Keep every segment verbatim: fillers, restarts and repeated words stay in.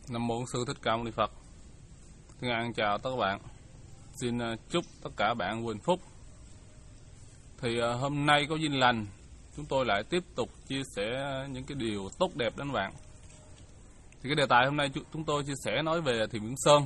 Nam mô Sư Thích Ca Mâu Ni Phật. Thân ái chào tất cả bạn. Xin chúc tất cả bạn vui hạnh phúc. Thì hôm nay có duyên lành, chúng tôi lại tiếp tục chia sẻ những cái điều tốt đẹp đến bạn. Thì cái đề tài hôm nay chúng tôi chia sẻ nói về Thiền Viện Sơn.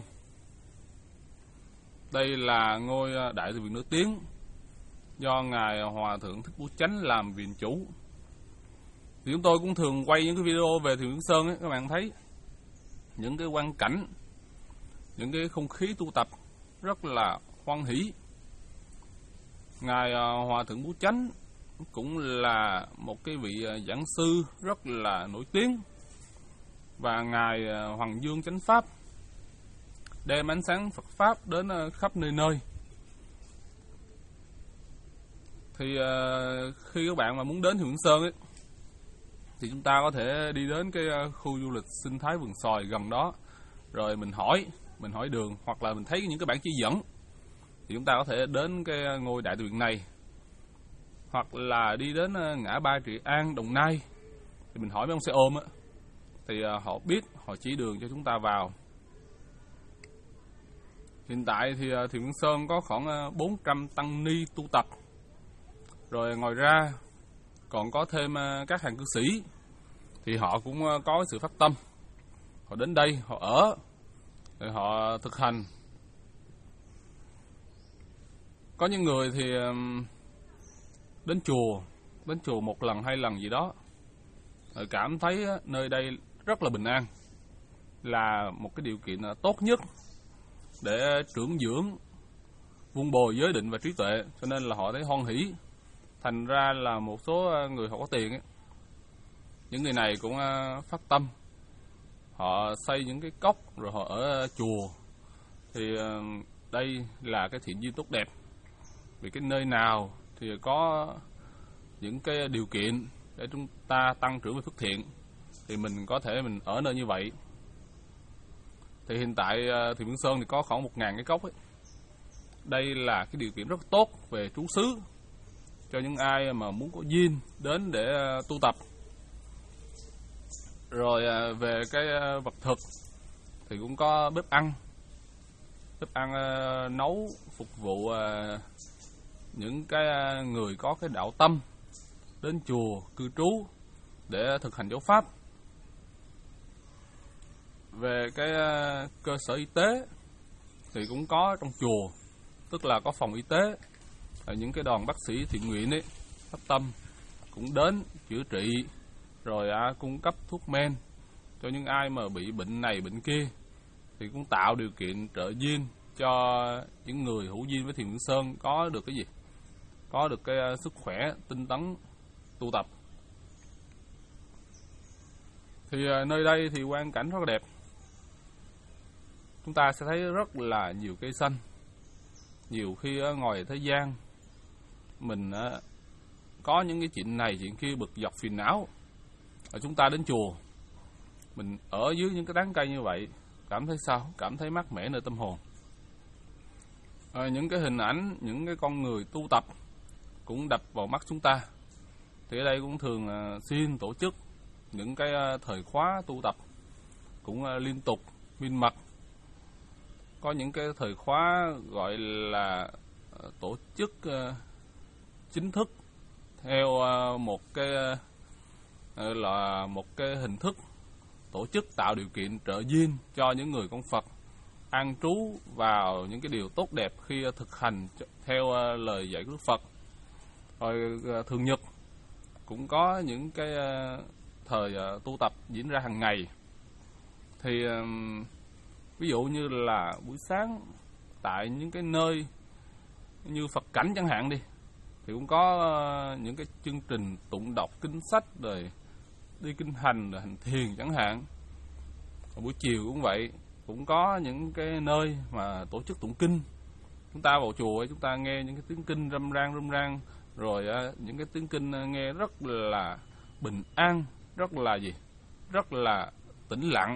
Đây là ngôi đại từ viện nổi tiếng do ngài Hòa thượng Thích Bố Chánh làm viện chủ. Thì chúng tôi cũng thường quay những cái video về Thiền Viện Sơn ấy, các bạn thấy những cái quang cảnh, những cái không khí tu tập rất là hoan hỷ. Ngài Hòa thượng Bố Chánh cũng là một cái vị giảng sư rất là nổi tiếng, và ngài Hoàng Dương Chánh Pháp đem ánh sáng Phật Pháp đến khắp nơi nơi. Thì khi các bạn mà muốn đến Thiền Viện Sơn ấy, thì chúng ta có thể đi đến cái khu du lịch sinh thái vườn xoài gần đó, rồi mình hỏi, mình hỏi đường, hoặc là mình thấy những cái bản chỉ dẫn, thì chúng ta có thể đến cái ngôi đại từ viện này, hoặc là đi đến ngã ba Trị An, Đồng Nai, thì mình hỏi mấy ông xe ôm á, thì họ biết, họ chỉ đường cho chúng ta vào. Hiện tại thì Thiền Viện Sơn có khoảng bốn trăm tăng ni tu tập, rồi ngoài ra còn có thêm các hàng cư sĩ, thì họ cũng có sự phát tâm, họ đến đây họ ở, rồi họ thực hành. Có những người thì đến chùa, đến chùa một lần hai lần gì đó, họ cảm thấy nơi đây rất là bình an, là một cái điều kiện tốt nhất để trưởng dưỡng, vun bồi giới định và trí tuệ, cho nên là họ thấy hoan hỷ. Thành ra là một số người họ có tiền ấy, những người này cũng phát tâm, họ xây những cái cốc rồi họ ở chùa. Thì đây là cái thiện duyên tốt đẹp, vì cái nơi nào thì có những cái điều kiện để chúng ta tăng trưởng về phước thiện, thì mình có thể mình ở nơi như vậy. Thì hiện tại Thiền Viện Sơn thì có khoảng một ngàn cái cốc ấy. Đây là cái điều kiện rất tốt về trú xứ cho những ai mà muốn có duyên đến để tu tập. Rồi về cái vật thực thì cũng có bếp ăn, bếp ăn nấu phục vụ những cái người có cái đạo tâm đến chùa cư trú để thực hành giáo pháp. Về cái cơ sở y tế thì cũng có trong chùa, tức là có phòng y tế, những cái đoàn bác sĩ thiện nguyện ấy phát tâm cũng đến chữa trị, rồi à, cung cấp thuốc men cho những ai mà bị bệnh này bệnh kia, thì cũng tạo điều kiện trợ duyên cho những người hữu duyên với Thiền Viện Sơn có được cái gì, có được cái uh, sức khỏe tinh tấn tu tập. Thì uh, nơi đây thì quang cảnh rất là đẹp, chúng ta sẽ thấy rất là nhiều cây xanh. Nhiều khi uh, ngoài thế gian mình uh, có những cái chuyện này chuyện kia bực dọc phiền não, ở chúng ta đến chùa mình ở dưới những cái tán cây như vậy, cảm thấy sao? Cảm thấy mát mẻ nơi tâm hồn. À, những cái hình ảnh, những cái con người tu tập cũng đập vào mắt chúng ta. Thì ở đây cũng thường uh, xin tổ chức những cái uh, thời khóa tu tập cũng uh, liên tục miên mật. Có những cái thời khóa gọi là uh, tổ chức uh, chính thức theo uh, một cái uh, là một cái hình thức tổ chức tạo điều kiện trợ duyên cho những người con Phật an trú vào những cái điều tốt đẹp khi thực hành theo lời dạy của Đức Phật. Rồi thường nhật cũng có những cái thời tu tập diễn ra hàng ngày. Thì ví dụ như là buổi sáng tại những cái nơi như Phật Cảnh chẳng hạn đi, thì cũng có những cái chương trình tụng đọc kinh sách, rồi đi kinh hành, rồi hành thiền chẳng hạn. Ở buổi chiều cũng vậy, cũng có những cái nơi mà tổ chức tụng kinh. Chúng ta vào chùa chúng ta nghe những cái tiếng kinh râm ran râm ran, rồi những cái tiếng kinh nghe rất là bình an, rất là gì, rất là tĩnh lặng.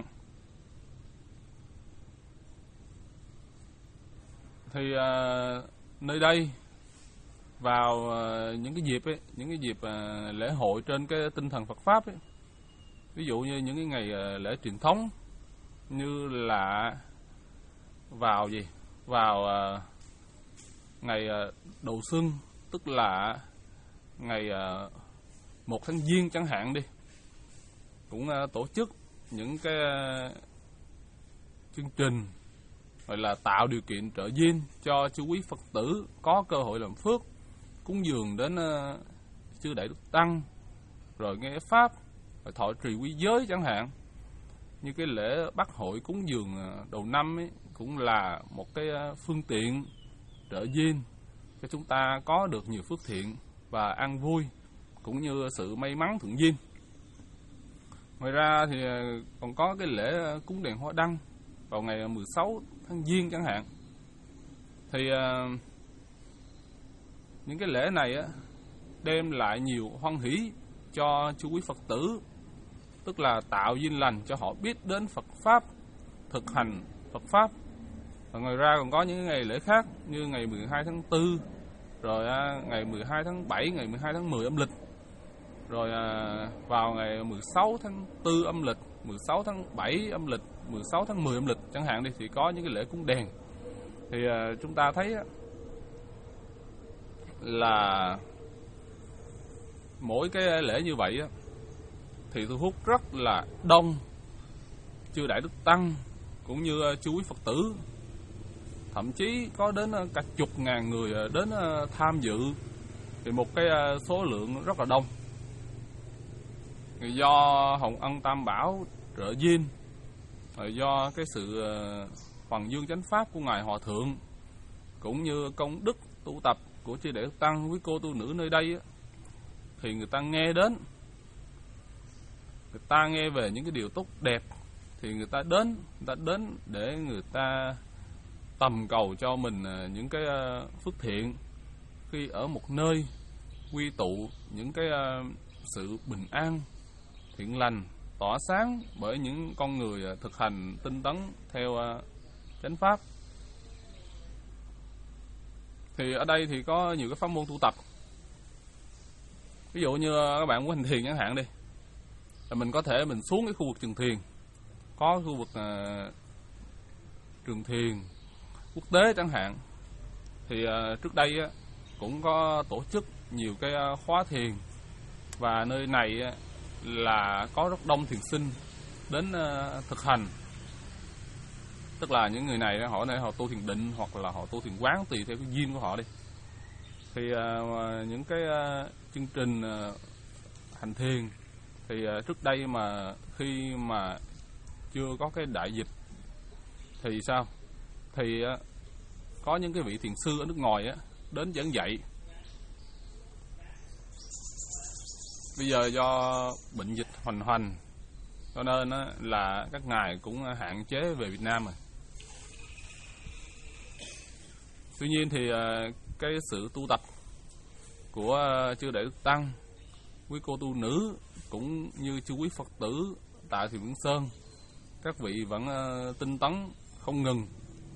Thì uh, nơi đây vào uh, những cái dịp ấy, những cái dịp uh, lễ hội trên cái tinh thần Phật pháp ấy, ví dụ như những cái ngày uh, lễ truyền thống, như là vào gì vào uh, ngày uh, đầu xuân, tức là ngày uh, một tháng Giêng chẳng hạn đi, cũng uh, tổ chức những cái uh, chương trình gọi là tạo điều kiện trợ duyên cho chư quý Phật tử có cơ hội làm phước, cúng dường đến uh, chư Đại Đức Tăng, rồi nghe pháp, rồi thọ trì quý giới chẳng hạn. Như cái lễ Bắc hội cúng dường đầu năm ấy, cũng là một cái phương tiện trợ duyên cho chúng ta có được nhiều phước thiện và an vui, cũng như sự may mắn thuận duyên. Ngoài ra thì còn có cái lễ cúng đèn hoa đăng vào ngày mười sáu tháng Giêng chẳng hạn. Thì uh, những cái lễ này á, đem lại nhiều hoan hỷ cho chư quý Phật tử, tức là tạo duyên lành cho họ biết đến Phật Pháp, thực hành Phật Pháp. Và ngoài ra còn có những ngày lễ khác như ngày mười hai tháng tư, rồi à, ngày mười hai tháng bảy, ngày mười hai tháng mười âm lịch, rồi à, vào ngày mười sáu tháng tư âm lịch, mười sáu tháng bảy âm lịch, mười sáu tháng mười âm lịch chẳng hạn đi, thì có những cái lễ cúng đèn. Thì à, chúng ta thấy á, là mỗi cái lễ như vậy á, thì thu hút rất là đông chư Đại Đức Tăng cũng như chư quý Phật tử, thậm chí có đến cả chục ngàn người đến tham dự, thì một cái số lượng rất là đông. Do Hồng Ân Tam Bảo trợ duyên, do cái sự Hoàng Dương Chánh Pháp của Ngài Hòa Thượng, cũng như công đức tu tập của chư Đại Đức Tăng quý cô tu nữ nơi đây, thì người ta nghe đến, người ta nghe về những cái điều tốt đẹp, thì người ta đến, người ta đến để người ta tầm cầu cho mình những cái phước thiện, khi ở một nơi quy tụ những cái sự bình an, thiện lành, tỏa sáng bởi những con người thực hành tinh tấn theo chánh pháp. Thì ở đây thì có nhiều cái pháp môn tu tập. Ví dụ như các bạn muốn hành thiền chẳng hạn đi, là mình có thể mình xuống cái khu vực trường thiền, có khu vực uh, trường thiền quốc tế chẳng hạn. Thì uh, trước đây uh, cũng có tổ chức nhiều cái uh, khóa thiền, và nơi này uh, là có rất đông thiền sinh đến uh, thực hành. Tức là những người này họ này họ tu thiền định hoặc là họ tu thiền quán, tùy theo cái duyên của họ đi. Thì uh, những cái uh, chương trình uh, hành thiền thì uh, trước đây mà khi mà chưa có cái đại dịch thì sao? Thì uh, có những cái vị thiền sư ở nước ngoài uh, đến giảng dạy. Bây giờ do bệnh dịch hoành hành, cho nên uh, là các ngài cũng hạn chế về Việt Nam rồi. Tuy nhiên thì uh, cái sự tu tập của uh, chư Đại Đức Tăng, quý cô tu nữ, cũng như chư quý Phật tử tại Thiền Vĩnh Sơn, các vị vẫn uh, tinh tấn không ngừng.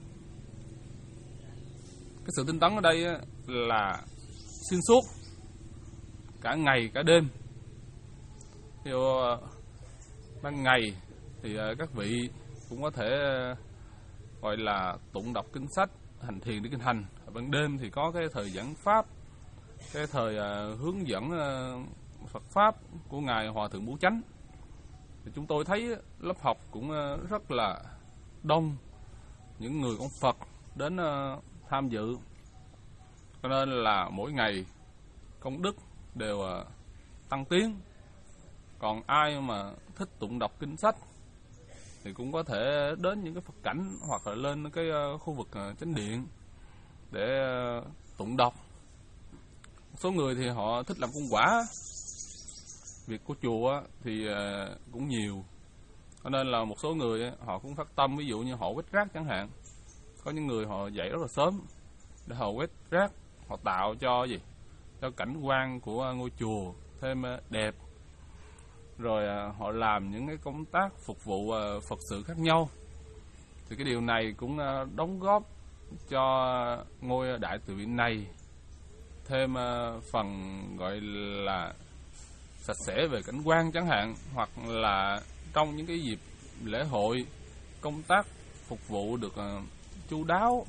Cái sự tinh tấn ở đây uh, là xuyên suốt cả ngày cả đêm. Thì uh, ban ngày thì uh, các vị cũng có thể uh, gọi là tụng đọc kinh sách, hành thiền để kinh hành. Ở ban đêm thì có cái thời giảng pháp, cái thời uh, hướng dẫn uh, Phật Pháp của Ngài Hòa Thượng Bố Chánh. Thì chúng tôi thấy lớp học cũng uh, rất là đông những người con Phật đến uh, tham dự. Cho nên là mỗi ngày công đức đều uh, tăng tiến. Còn ai mà thích tụng đọc kinh sách thì cũng có thể đến những cái Phật cảnh hoặc là lên cái uh, khu vực uh, chánh điện để uh, tụng đọc. Một số người thì họ thích làm công quả, việc của chùa thì uh, cũng nhiều, cho nên là một số người họ cũng phát tâm, ví dụ như họ quét rác chẳng hạn. Có những người họ dậy rất là sớm để họ quét rác, họ tạo cho gì cho cảnh quan của ngôi chùa thêm đẹp, rồi họ làm những cái công tác phục vụ Phật sự khác nhau. Thì cái điều này cũng đóng góp cho ngôi đại từ viện này thêm phần gọi là sạch sẽ về cảnh quan chẳng hạn, hoặc là trong những cái dịp lễ hội công tác phục vụ được uh, chu đáo.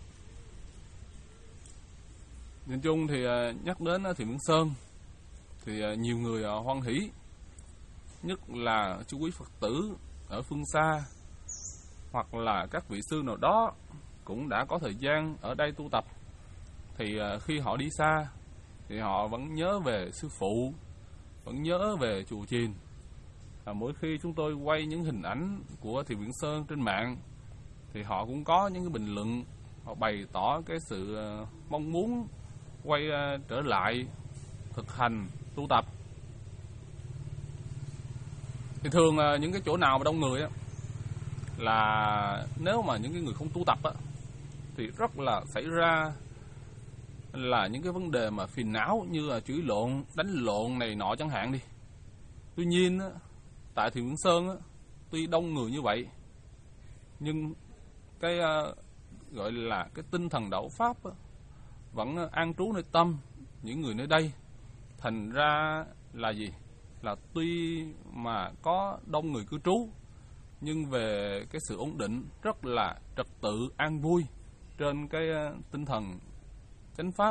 Nhìn chung thì uh, nhắc đến uh, Thiền Viện Sơn thì uh, nhiều người uh, hoan hỷ, nhất là chú quý Phật tử ở phương xa hoặc là các vị sư nào đó cũng đã có thời gian ở đây tu tập, thì uh, khi họ đi xa thì họ vẫn nhớ về sư phụ, vẫn nhớ về chùa chiền. À, mỗi khi chúng tôi quay những hình ảnh của Thiền Viện Sơn trên mạng thì họ cũng có những cái bình luận, họ bày tỏ cái sự uh, mong muốn quay uh, trở lại thực hành tu tập. Thì thường uh, những cái chỗ nào mà đông người á, là nếu mà những cái người không tu tập á, thì rất là xảy ra là những cái vấn đề mà phiền não như là chửi lộn, đánh lộn này nọ chẳng hạn đi. Tuy nhiên á, tại Thiền Viện Sơn á, tuy đông người như vậy, nhưng cái uh, gọi là cái tinh thần đạo pháp á, vẫn uh, an trú nơi tâm những người nơi đây. Thành ra là gì? Là tuy mà có đông người cư trú, nhưng về cái sự ổn định rất là trật tự an vui trên cái uh, tinh thần chánh pháp.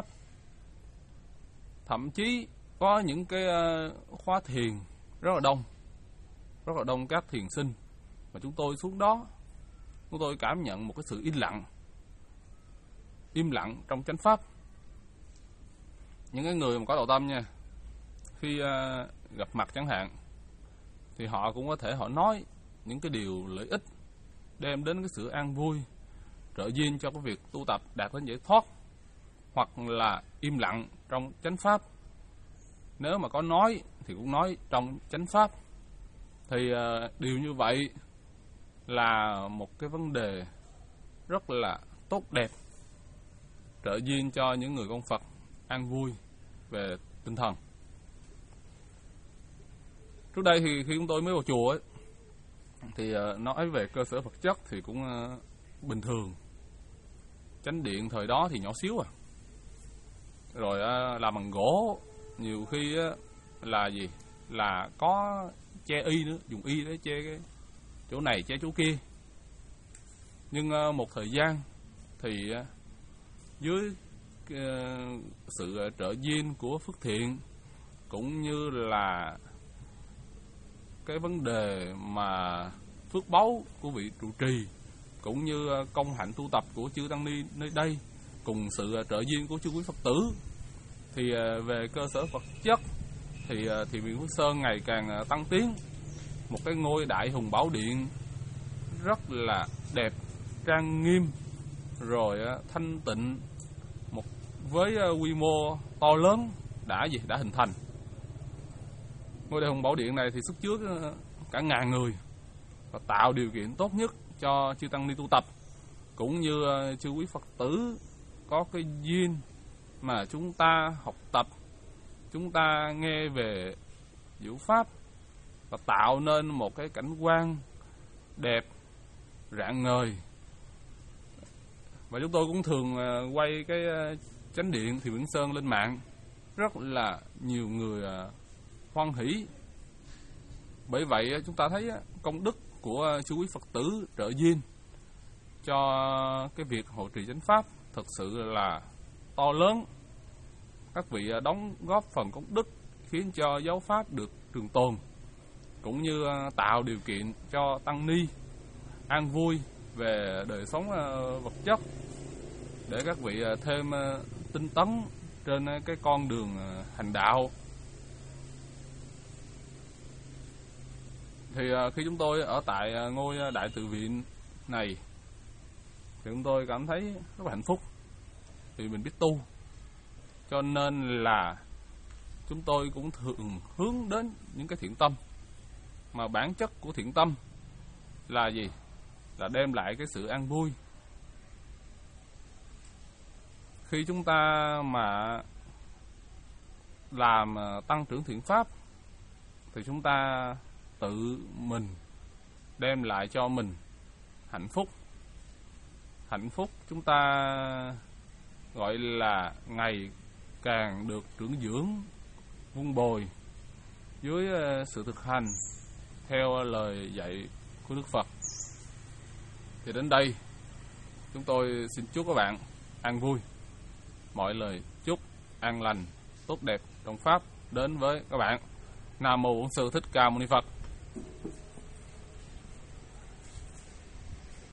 Thậm chí có những cái uh, khóa thiền rất là đông, rất là đông các thiền sinh, mà chúng tôi xuống đó, chúng tôi cảm nhận một cái sự im lặng, im lặng trong chánh pháp. Những cái người mà có đạo tâm nha, khi uh, gặp mặt chẳng hạn, thì họ cũng có thể họ nói những cái điều lợi ích, đem đến cái sự an vui, trợ duyên cho cái việc tu tập đạt đến giải thoát, hoặc là im lặng trong chánh pháp. Nếu mà có nói thì cũng nói trong chánh pháp. Thì uh, điều như vậy là một cái vấn đề rất là tốt đẹp, trợ duyên cho những người con Phật an vui về tinh thần. Trước đây thì khi chúng tôi mới vào chùa ấy, thì uh, nói về cơ sở vật chất thì cũng uh, bình thường. Chánh điện thời đó thì nhỏ xíu à, rồi uh, làm bằng gỗ, nhiều khi uh, là gì là có che y nữa, dùng y để che cái chỗ này che chỗ kia. Nhưng uh, một thời gian thì uh, dưới uh, sự trợ duyên của phước thiện, cũng như là cái vấn đề mà phước báu của vị trụ trì, cũng như công hạnh tu tập của chư tăng ni nơi đây, cùng sự trợ duyên của chư quý Phật tử, thì về cơ sở vật chất thì Thiền Viện Phước Sơn ngày càng tăng tiến. Một cái ngôi đại hùng bảo điện rất là đẹp, trang nghiêm, rồi thanh tịnh, một với quy mô to lớn đã gì đã hình thành. Ngôi đại hùng bảo điện này thì sức chứa cả ngàn người, và tạo điều kiện tốt nhất cho chư tăng ni tu tập, cũng như chư quý Phật tử có cái duyên mà chúng ta học tập, chúng ta nghe về diệu pháp, và tạo nên một cái cảnh quan đẹp, rạng ngời. Và chúng tôi cũng thường quay cái chánh điện Thiền Viện Sơn lên mạng, rất là nhiều người hoan hỷ. Bởi vậy chúng ta thấy công đức của chư quý Phật tử trợ duyên cho cái việc hộ trì chánh pháp thực sự là to lớn. Các vị đóng góp phần công đức khiến cho giáo pháp được trường tồn, cũng như tạo điều kiện cho tăng ni an vui về đời sống vật chất, để các vị thêm tinh tấn trên cái con đường hành đạo. Thì khi chúng tôi ở tại ngôi đại tự viện này thì chúng tôi cảm thấy rất là hạnh phúc, vì mình biết tu, cho nên là chúng tôi cũng thường hướng đến những cái thiện tâm. Mà bản chất của thiện tâm là gì? Là đem lại cái sự an vui. Khi chúng ta mà làm tăng trưởng thiện pháp thì chúng ta tự mình đem lại cho mình hạnh phúc. Hạnh phúc chúng ta gọi là ngày càng được trưởng dưỡng, vun bồi dưới sự thực hành theo lời dạy của Đức Phật. Thì đến đây chúng tôi xin chúc các bạn an vui. Mọi lời chúc an lành, tốt đẹp trong Pháp đến với các bạn. Nam Mô Bổn Sư Thích Ca Mâu Ni Phật.